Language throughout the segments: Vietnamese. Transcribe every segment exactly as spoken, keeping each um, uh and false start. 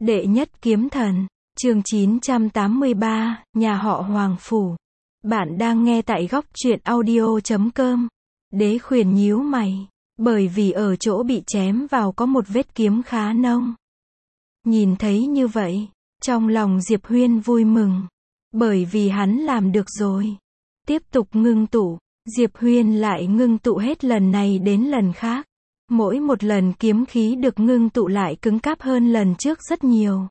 Đệ nhất kiếm thần, chương chín trăm tám mươi ba, nhà họ Hoàng Phủ. Bạn đang nghe tại góc truyện audio chấm com. Đế Khuyển nhíu mày, bởi vì ở chỗ bị chém vào có một vết kiếm khá nông. Nhìn thấy như vậy, trong lòng Diệp Huyên vui mừng, bởi vì hắn làm được rồi. Tiếp tục ngưng tụ, Diệp Huyên lại ngưng tụ hết lần này đến lần khác. Mỗi một lần kiếm khí được ngưng tụ lại cứng cáp hơn lần trước rất nhiều.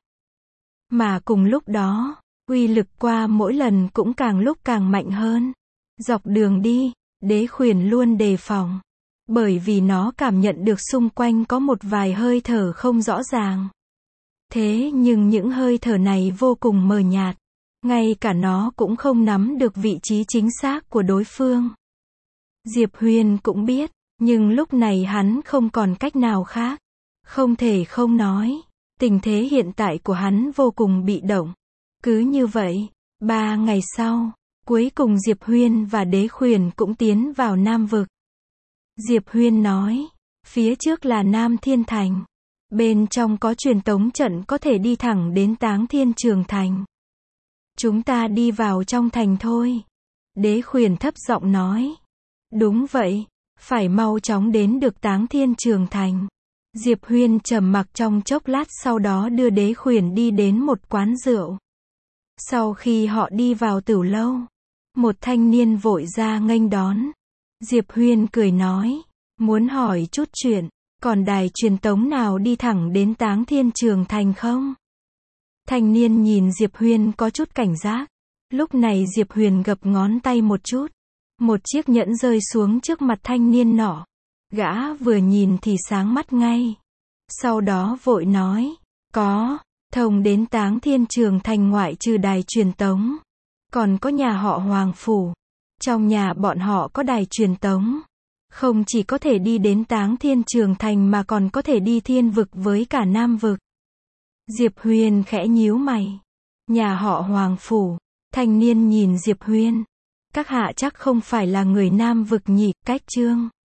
Mà cùng lúc đó, uy lực qua mỗi lần cũng càng lúc càng mạnh hơn. Dọc đường đi, Đế Khuyển luôn đề phòng, bởi vì nó cảm nhận được xung quanh có một vài hơi thở không rõ ràng. Thế nhưng những hơi thở này vô cùng mờ nhạt, ngay cả nó cũng không nắm được vị trí chính xác của đối phương. Diệp Huyên cũng biết, nhưng lúc này hắn không còn cách nào khác. Không thể không nói, tình thế hiện tại của hắn vô cùng bị động. Cứ như vậy, ba ngày sau, cuối cùng Diệp Huyên và Đế Khuyển cũng tiến vào Nam Vực. Diệp Huyên nói, phía trước là Nam Thiên Thành. Bên trong có truyền tống trận có thể đi thẳng đến Táng Thiên Trường Thành. Chúng ta đi vào trong thành thôi. Đế Khuyển thấp giọng nói. Đúng vậy, phải mau chóng đến được Táng Thiên Trường Thành. Diệp Huyên trầm mặc trong chốc lát, sau đó đưa Đế Khuyển đi đến một quán rượu. Sau khi họ đi vào tửu lâu, một thanh niên vội ra nghênh đón. Diệp Huyên cười nói, muốn hỏi chút chuyện, còn đài truyền tống nào đi thẳng đến Táng Thiên Trường Thành không? Thanh niên nhìn Diệp Huyên có chút cảnh giác. Lúc này Diệp Huyên gập ngón tay một chút. Một chiếc nhẫn rơi xuống trước mặt thanh niên nọ. Gã vừa nhìn thì sáng mắt ngay. Sau đó vội nói, có, thông đến Táng Thiên Trường Thành ngoại trừ đài truyền tống, còn có nhà họ Hoàng Phủ. Trong nhà bọn họ có đài truyền tống. Không chỉ có thể đi đến Táng Thiên Trường Thành mà còn có thể đi Thiên Vực với cả Nam Vực. Diệp Huyên khẽ nhíu mày. Nhà họ Hoàng Phủ. Thanh niên nhìn Diệp Huyên. Các hạ chắc không phải là người Nam Vực nhỉ? Cách chương